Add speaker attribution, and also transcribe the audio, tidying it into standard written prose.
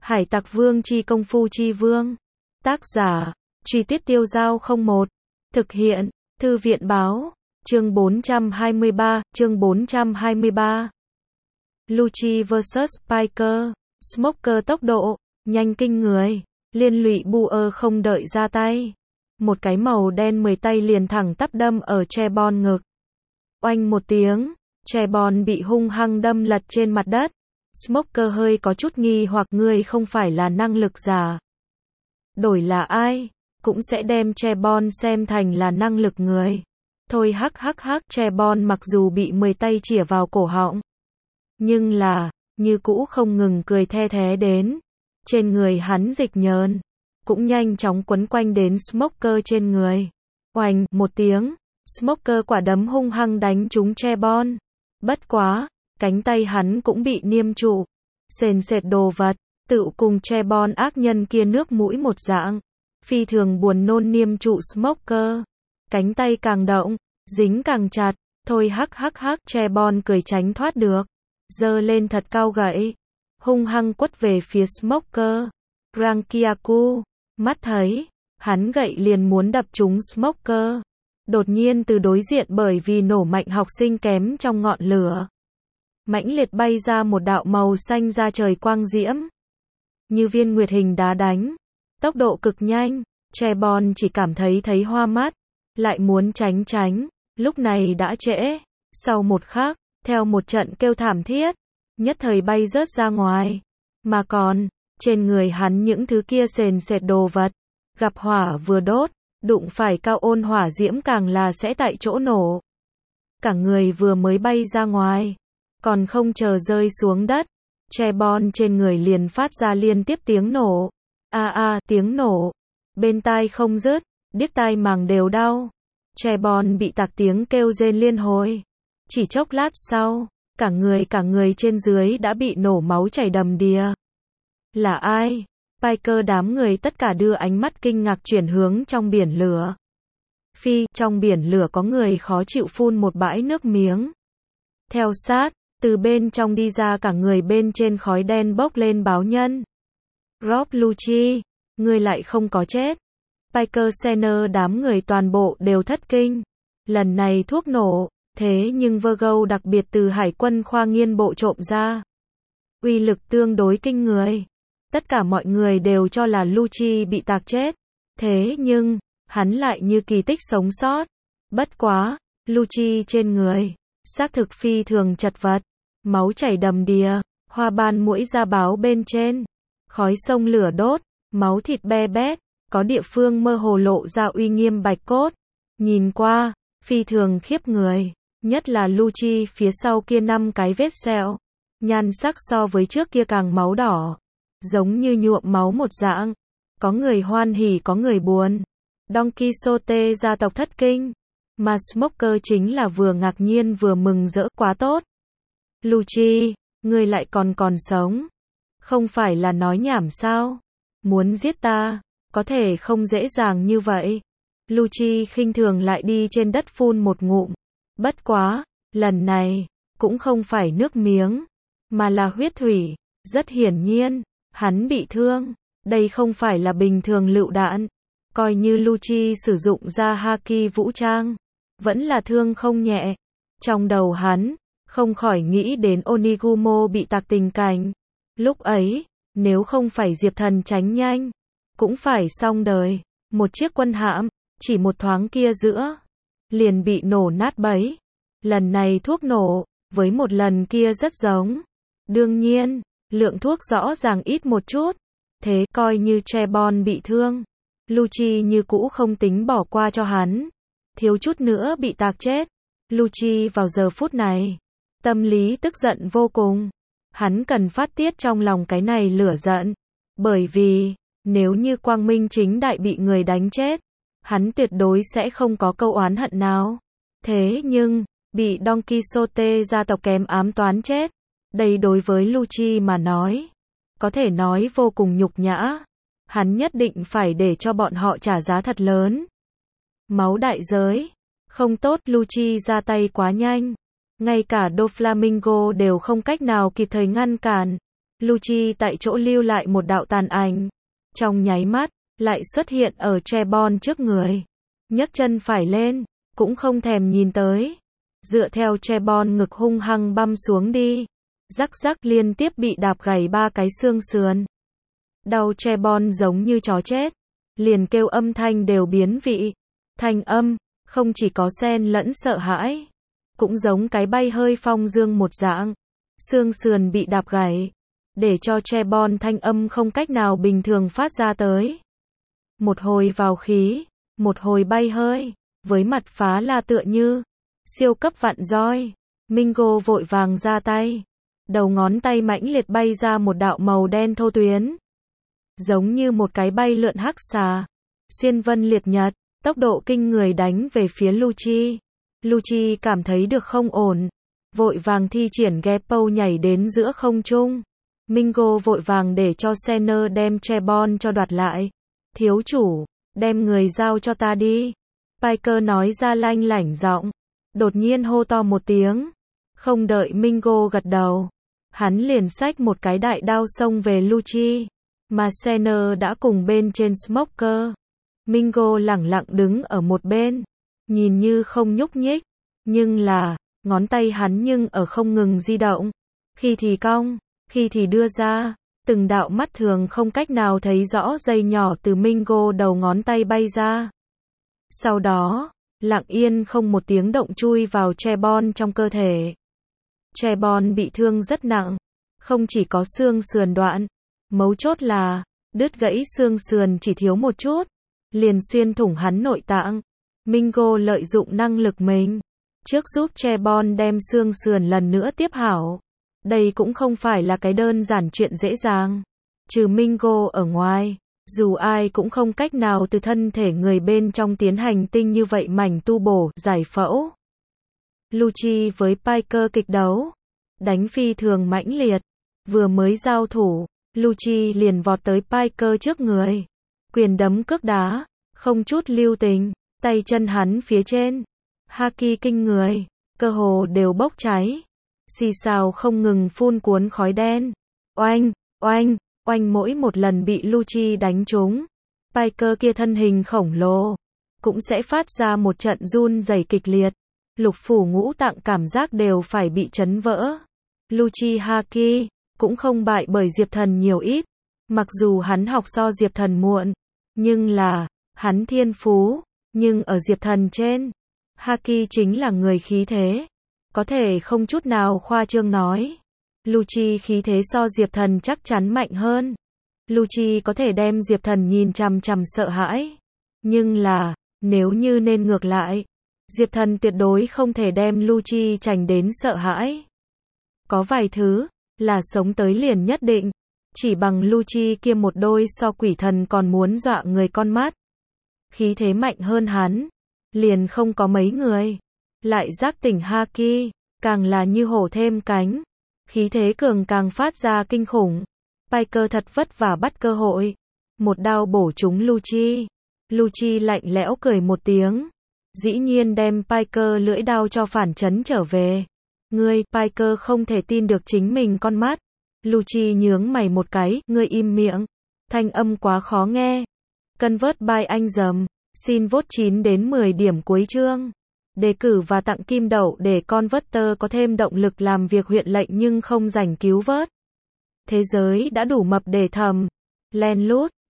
Speaker 1: Hải Tặc Vương chi công phu chi vương. Tác giả, Truy Tuyết Tiêu Dao 01. Thực hiện, Thư viện Báo. Chương 423, chương 423. Lucci vs Piker. Smoker tốc độ, nhanh kinh người. Liên lụy Buer không đợi ra tay. Một cái màu đen 10 tay liền thẳng tắp đâm ở Trebon ngực. Oanh một tiếng, Trebon bị hung hăng đâm lật trên mặt đất. Smoker hơi có chút nghi hoặc ngươi không phải là năng lực giả. Đổi là ai, cũng sẽ đem Trebon xem thành là năng lực người. Thôi hắc hắc hắc, Trebon mặc dù bị 10 tay chĩa vào cổ họng. Nhưng là, như cũ không ngừng cười the thé đến. Trên người hắn dịch nhờn, cũng nhanh chóng quấn quanh đến Smoker trên người. Oanh, một tiếng, Smoker quả đấm hung hăng đánh trúng Trebon. Bất quá, cánh tay hắn cũng bị niêm trụ. Sền sệt đồ vật, tự cùng Trebon ác nhân kia nước mũi một dạng. Phi thường buồn nôn niêm trụ Smoker. Cánh tay càng động, dính càng chặt. Thôi hắc hắc hắc, Trebon cười tránh thoát được. Giơ lên thật cao gậy, hung hăng quất về phía Smoker. Rankiaku, mắt thấy, hắn gậy liền muốn đập trúng Smoker. Đột nhiên từ đối diện bởi vì nổ mạnh học sinh kém trong ngọn lửa. Mãnh liệt bay ra một đạo màu xanh ra trời quang diễm. Như viên nguyệt hình đá đánh. Tốc độ cực nhanh, Trebon chỉ cảm thấy hoa mắt. Lại muốn tránh, lúc này đã trễ. Sau một khắc, theo một trận kêu thảm thiết, nhất thời bay rớt ra ngoài. Mà còn, trên người hắn những thứ kia sền sệt đồ vật. Gặp hỏa vừa đốt, đụng phải cao ôn hỏa diễm càng là sẽ tại chỗ nổ. Cả người vừa mới bay ra ngoài, còn không chờ rơi xuống đất, Trebon trên người liền phát ra liên tiếp tiếng nổ. Tiếng nổ, bên tai không dứt, điếc tai màng đều đau. Trebon bị tạc tiếng kêu rên liên hồi. Chỉ chốc lát sau, cả người trên dưới đã bị nổ máu chảy đầm đìa. Là ai? Piker đám người tất cả đưa ánh mắt kinh ngạc chuyển hướng trong biển lửa. Trong biển lửa có người khó chịu phun một bãi nước miếng. Theo sát, từ bên trong đi ra cả người bên trên khói đen bốc lên báo nhân. Rob Lucci, ngươi lại không có chết. Piker Senior đám người toàn bộ đều thất kinh. Lần này thuốc nổ, thế nhưng Virgo đặc biệt từ Hải quân khoa nghiên bộ trộm ra. Uy lực tương đối kinh người. Tất cả mọi người đều cho là Lucci bị tạc chết. Thế nhưng, hắn lại như kỳ tích sống sót. Bất quá, Lucci trên người, xác thực phi thường chật vật. Máu chảy đầm đìa, hoa ban muỗi da báo bên trên. Khói sông lửa đốt, máu thịt be bét, có địa phương mơ hồ lộ ra uy nghiêm bạch cốt. Nhìn qua, phi thường khiếp người. Nhất là Lucci phía sau kia 5 cái vết sẹo. Nhan sắc so với trước kia càng máu đỏ. Giống như nhuộm máu một dạng. Có người hoan hỉ có người buồn. Don Quixote gia tộc thất kinh. Mà Smoker chính là vừa ngạc nhiên vừa mừng rỡ quá tốt. Lucci, ngươi lại còn sống. Không phải là nói nhảm sao? Muốn giết ta, có thể không dễ dàng như vậy. Lucci khinh thường lại đi trên đất phun một ngụm. Bất quá, lần này, cũng không phải nước miếng, mà là huyết thủy. Rất hiển nhiên, hắn bị thương. Đây không phải là bình thường lựu đạn. Coi như Lucci sử dụng ra haki vũ trang, vẫn là thương không nhẹ. Trong đầu hắn, không khỏi nghĩ đến Onigumo bị tạc tình cảnh. Lúc ấy, nếu không phải Diệp Thần tránh nhanh, cũng phải xong đời. Một chiếc quân hạm, chỉ một thoáng kia giữa, liền bị nổ nát bấy. Lần này thuốc nổ, với một lần kia rất giống. Đương nhiên, lượng thuốc rõ ràng ít một chút. Thế coi như Trebon bị thương, Lucci như cũ không tính bỏ qua cho hắn. Thiếu chút nữa bị tạc chết. Lucci vào giờ phút này, tâm lý tức giận vô cùng. Hắn cần phát tiết trong lòng cái này lửa giận. Bởi vì, nếu như quang minh chính đại bị người đánh chết, hắn tuyệt đối sẽ không có câu oán hận nào. Thế nhưng, bị Don Quixote gia tộc kém ám toán chết. Đây đối với Lucci mà nói, có thể nói vô cùng nhục nhã. Hắn nhất định phải để cho bọn họ trả giá thật lớn. Máu đại giới. Không tốt, Lucci ra tay quá nhanh. Ngay cả Doflamingo đều không cách nào kịp thời ngăn cản. Lucci tại chỗ lưu lại một đạo tàn ảnh. Trong nháy mắt, lại xuất hiện ở Trebon trước người. Nhấc chân phải lên, cũng không thèm nhìn tới. Dựa theo Trebon ngực hung hăng băm xuống đi. Rắc rắc liên tiếp bị đạp gãy 3 cái xương sườn. Đau Trebon giống như chó chết. Liền kêu âm thanh đều biến vị. Thanh âm, không chỉ có xen lẫn sợ hãi. Cũng giống cái bay hơi phong dương một dạng. Xương sườn bị đạp gãy. Để cho Trebon thanh âm không cách nào bình thường phát ra tới. Một hồi vào khí, một hồi bay hơi. Với mặt phá la tựa như siêu cấp vạn roi. Mingo vội vàng ra tay. Đầu ngón tay mãnh liệt bay ra một đạo màu đen thô tuyến. Giống như một cái bay lượn hắc xà. Xuyên vân liệt nhật, tốc độ kinh người đánh về phía Lucci. Lucci cảm thấy được không ổn. Vội vàng thi triển Geppo nhảy đến giữa không trung. Mingo vội vàng để cho Senner đem Trebon cho đoạt lại. Thiếu chủ, đem người giao cho ta đi. Piker nói ra lanh lảnh giọng. Đột nhiên hô to một tiếng. Không đợi Mingo gật đầu. Hắn liền xách một cái đại đao xông về Lucci. Mà Senner đã cùng bên trên Smoker. Mingo lẳng lặng đứng ở một bên. Nhìn như không nhúc nhích. Nhưng là, ngón tay hắn nhưng ở không ngừng di động. Khi thì cong, khi thì đưa ra. Từng đạo mắt thường không cách nào thấy rõ dây nhỏ từ Mingo đầu ngón tay bay ra. Sau đó, lặng yên không một tiếng động chui vào Trebon trong cơ thể. Trebon bị thương rất nặng. Không chỉ có xương sườn đoạn. Mấu chốt là, đứt gãy xương sườn chỉ thiếu một chút. Liền xuyên thủng hắn nội tạng. Mingo lợi dụng năng lực mình. Trước giúp Trebon đem xương sườn lần nữa tiếp hảo. Đây cũng không phải là cái đơn giản chuyện dễ dàng. Trừ Mingo ở ngoài, dù ai cũng không cách nào từ thân thể người bên trong tiến hành tinh như vậy mảnh tu bổ, giải phẫu. Lucci với Piker kịch đấu. Đánh phi thường mãnh liệt. Vừa mới giao thủ, Lucci liền vọt tới Piker trước người. Quyền đấm cước đá, không chút lưu tình. Tay chân hắn phía trên. Haki kinh người. Cơ hồ đều bốc cháy. Xì xào không ngừng phun cuốn khói đen. Oanh, oanh, oanh mỗi một lần bị Lucci đánh trúng. Piker kia thân hình khổng lồ. Cũng sẽ phát ra một trận run rẩy kịch liệt. Lục phủ ngũ tạng cảm giác đều phải bị chấn vỡ. Lucci Haki cũng không bại bởi Diệp Thần nhiều ít. Mặc dù hắn học so Diệp Thần muộn. Nhưng là, hắn thiên phú. Nhưng ở Diệp Thần trên. Haki chính là người khí thế. Có thể không chút nào khoa trương nói. Lucci khí thế so Diệp Thần chắc chắn mạnh hơn. Lucci có thể đem Diệp Thần nhìn chằm chằm sợ hãi. Nhưng là, nếu như nên ngược lại, Diệp Thần tuyệt đối không thể đem Lucci chành đến sợ hãi. Có vài thứ, là sống tới liền nhất định. Chỉ bằng Lucci kia một đôi so quỷ thần còn muốn dọa người con mắt. Khí thế mạnh hơn hắn. Liền không có mấy người. Lại giác tỉnh Haki, càng là như hổ thêm cánh. Khí thế cường càng phát ra kinh khủng. Piker thật vất vả bắt cơ hội. Một đao bổ trúng Lucci. Lucci lạnh lẽo cười một tiếng. Dĩ nhiên đem Piker lưỡi đao cho phản chấn trở về. Ngươi, Piker không thể tin được chính mình con mắt. Lucci nhướng mày một cái, ngươi im miệng. Thanh âm quá khó nghe. Convert by anh dầm. Xin vote 9 đến 10 điểm cuối chương. Đề cử và tặng kim đậu để Converter có thêm động lực làm việc huyện lệnh nhưng không rảnh cứu vớt. Thế giới đã đủ mập để thầm. Len lút.